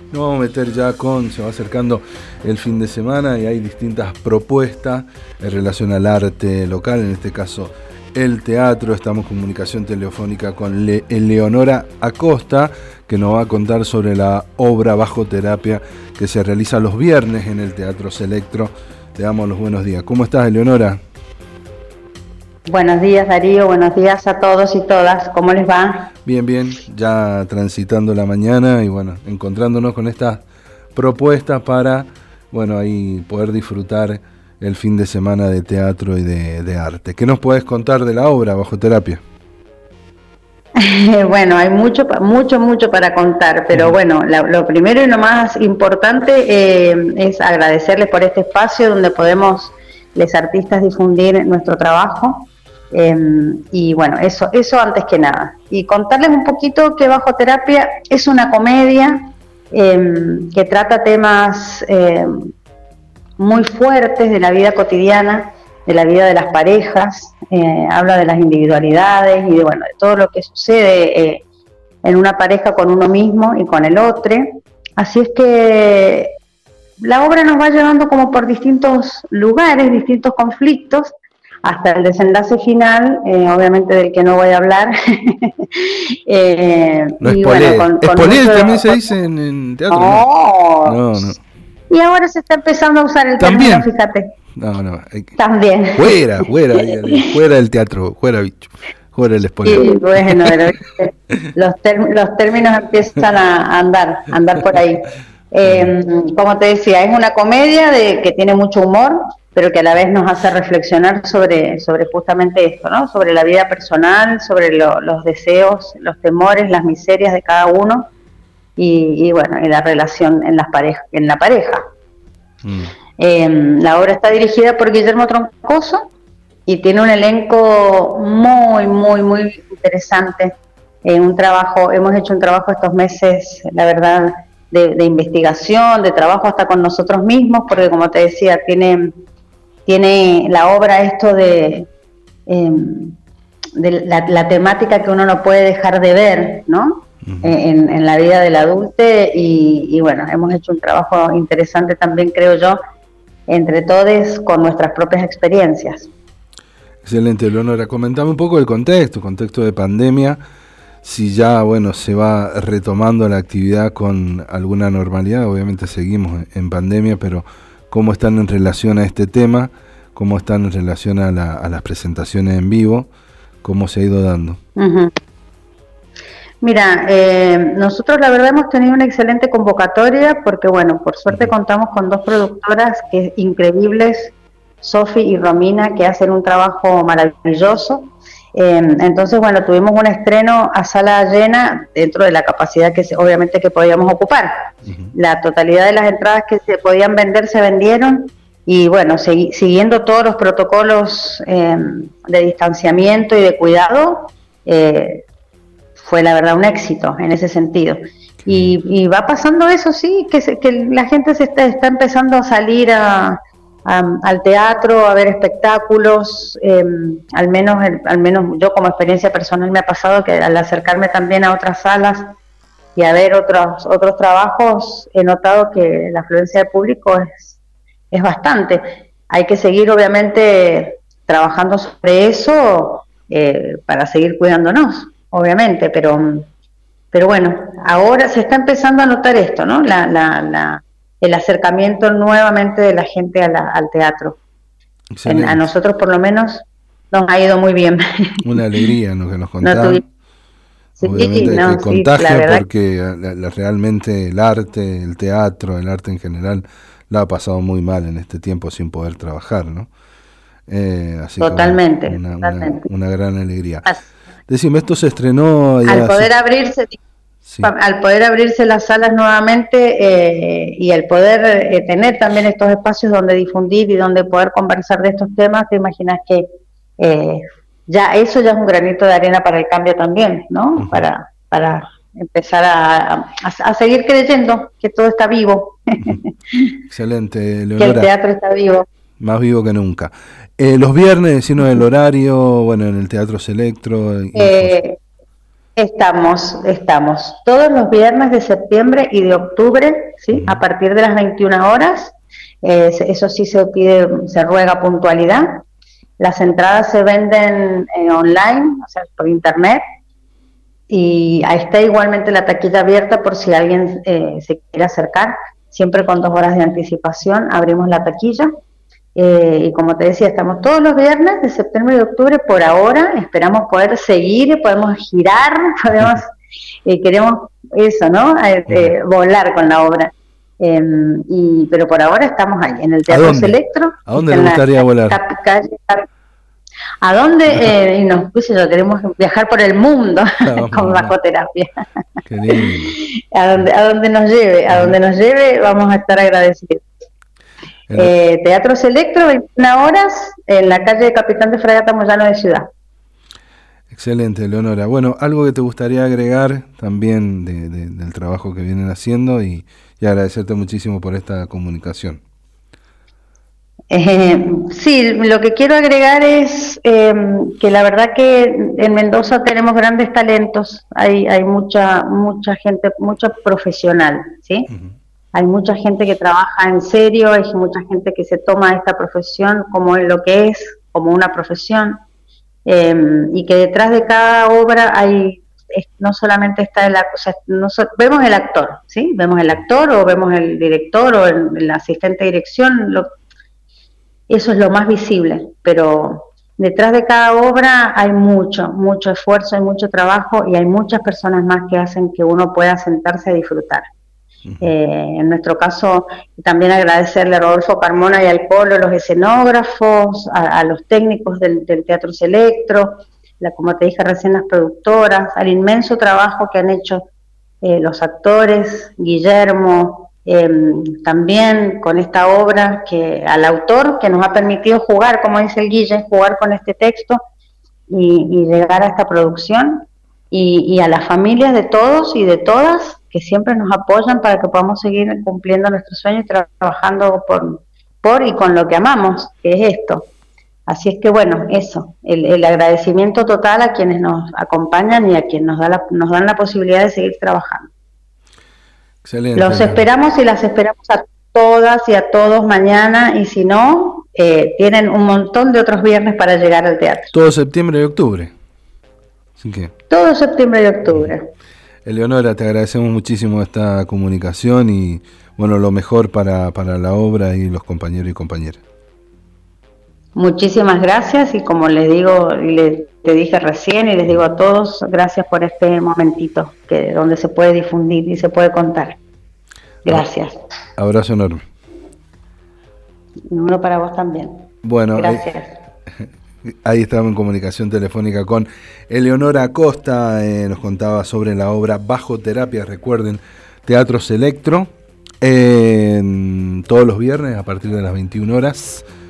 Nos vamos a meter ya se va acercando el fin de semana y hay distintas propuestas en relación al arte local, en este caso el teatro. Estamos en comunicación telefónica con Eleonora Acosta, que nos va a contar sobre la obra Bajo Terapia que se realiza los viernes en el Teatro Selectro. Le damos los buenos días. ¿Cómo estás, Eleonora? Buenos días, Darío, buenos días a todos y todas, ¿cómo les va? Bien, bien, ya transitando la mañana y bueno, encontrándonos con estas propuestas para, bueno, ahí poder disfrutar el fin de semana de teatro y de arte. ¿Qué nos podés contar de la obra Bajo Terapia? Bueno, hay mucho para contar, pero bueno, lo primero y lo más importante es agradecerles por este espacio donde podemos, los artistas, difundir nuestro trabajo. Y bueno, eso antes que nada. Y contarles un poquito que Bajo Terapia es una comedia que trata temas muy fuertes de la vida cotidiana, de la vida de las parejas, habla de las individualidades y de todo lo que sucede en una pareja con uno mismo y con el otro. Así es que la obra nos va llevando como por distintos lugares, distintos conflictos, hasta el desenlace final, obviamente del que no voy a hablar. No es spoiler, también se dice en teatro. No. Y ahora se está empezando a usar el término, fíjate. No. También. Fuera del teatro, fuera bicho. Fuera el spoiler. Sí, bueno, pero los términos empiezan a andar por ahí. Como te decía, es una comedia que tiene mucho humor, pero que a la vez nos hace reflexionar sobre justamente esto, ¿no? Sobre la vida personal, sobre los deseos, los temores, las miserias de cada uno y la relación en la pareja. La obra está dirigida por Guillermo Troncoso y tiene un elenco muy interesante. Hemos hecho un trabajo estos meses, la verdad, de investigación, de trabajo hasta con nosotros mismos, porque como te decía, tiene la obra esto de la temática que uno no puede dejar de ver, ¿no? En la vida del adulto y bueno, hemos hecho un trabajo interesante también, creo yo, entre todos con nuestras propias experiencias. Excelente, Leonora. Comentame un poco el contexto de pandemia, si ya, se va retomando la actividad con alguna normalidad. Obviamente seguimos en pandemia, pero ¿cómo están en relación a este tema? ¿Cómo están en relación a las presentaciones en vivo? ¿Cómo se ha ido dando? Mira, nosotros la verdad hemos tenido una excelente convocatoria porque, por suerte contamos con dos productoras increíbles, Sofi y Romina, que hacen un trabajo maravilloso. Entonces, tuvimos un estreno a sala llena dentro de la capacidad que obviamente que podíamos ocupar. La totalidad de las entradas que se podían vender se vendieron y siguiendo todos los protocolos de distanciamiento y de cuidado, fue la verdad un éxito en ese sentido. Y va pasando eso, sí, que la gente se está empezando a salir al teatro, a ver espectáculos. Al menos yo como experiencia personal me ha pasado que al acercarme también a otras salas y a ver otros trabajos, he notado que la afluencia de público es bastante. Hay que seguir obviamente trabajando sobre eso para seguir cuidándonos, obviamente, pero ahora se está empezando a notar esto, ¿no? El acercamiento nuevamente de la gente al teatro. A nosotros por lo menos nos ha ido muy bien. Una alegría, ¿no? Que nos contaban. Obviamente que contagia porque realmente el arte, el teatro, el arte en general la ha pasado muy mal en este tiempo sin poder trabajar, ¿no? Así totalmente, que totalmente. Una gran alegría. Decime, esto se estrenó... Al poder abrirse las salas nuevamente y al poder tener también estos espacios donde difundir y donde poder conversar de estos temas, te imaginas que eso ya es un granito de arena para el cambio también, ¿no? Para empezar a seguir creyendo que todo está vivo. Excelente, Leonora. Que el teatro está vivo. Más vivo que nunca. Los viernes, sino el horario, en el Teatro Selectro. Estamos todos los viernes de septiembre y de octubre, ¿sí? A partir de las 21 horas. Eso sí se pide, se ruega puntualidad. Las entradas se venden online, o sea, por internet, y ahí está igualmente la taquilla abierta por si alguien se quiere acercar. Siempre con 2 horas de anticipación abrimos la taquilla. Y como te decía, estamos todos los viernes de septiembre y de octubre por ahora. Esperamos poder seguir, podemos girar, queremos eso, ¿no? Volar con la obra. Pero por ahora estamos ahí, en el Teatro Selectro. ¿A dónde le gustaría volar? ¿A dónde? Yo queremos viajar por el mundo con bajoterapia. Qué lindo. A donde nos lleve, vamos a estar agradecidos. Teatro Selectro, 21 horas, en la calle Capitán de Fragata Moyano de Ciudad. Excelente, Leonora. Bueno, algo que te gustaría agregar también del trabajo que vienen haciendo y agradecerte muchísimo por esta comunicación. Sí, lo que quiero agregar es que la verdad que en Mendoza tenemos grandes talentos, hay mucha gente, mucha profesional, ¿sí? Uh-huh. Hay mucha gente que trabaja en serio, hay mucha gente que se toma esta profesión como lo que es, como una profesión, y que detrás de cada obra no solamente está vemos el actor, ¿sí? Vemos el actor o vemos el director o el asistente de dirección, eso es lo más visible, pero detrás de cada obra hay mucho esfuerzo, hay mucho trabajo y hay muchas personas más que hacen que uno pueda sentarse a disfrutar. Uh-huh. En nuestro caso, también agradecerle a Rodolfo Carmona y al Polo, los escenógrafos, a los técnicos del Teatro Selectro, como te dije recién, las productoras, al inmenso trabajo que han hecho los actores, Guillermo, también con esta obra, al autor que nos ha permitido jugar, como dice el Guille, jugar con este texto y llegar a esta producción, y a las familias de todos y de todas que siempre nos apoyan para que podamos seguir cumpliendo nuestros sueños y trabajando por y con lo que amamos, que es esto. Así es que bueno, eso, el agradecimiento total a quienes nos acompañan y a quienes nos dan la posibilidad de seguir trabajando. Excelente. Los esperamos y las esperamos a todas y a todos mañana, y si no, tienen un montón de otros viernes para llegar al teatro. Todo septiembre y octubre. Así que... Todo septiembre y octubre. Eleonora, te agradecemos muchísimo esta comunicación y bueno, lo mejor para la obra y los compañeros y compañeras. Muchísimas gracias, y como les digo, te dije recién y les digo a todos, gracias por este momentito donde se puede difundir y se puede contar. Gracias. Abrazo enorme. Uno para vos también. Bueno, gracias. Ahí estamos en comunicación telefónica con Eleonora Acosta, nos contaba sobre la obra Bajoterapia, recuerden, Teatro Selectro, todos los viernes a partir de las 21 horas.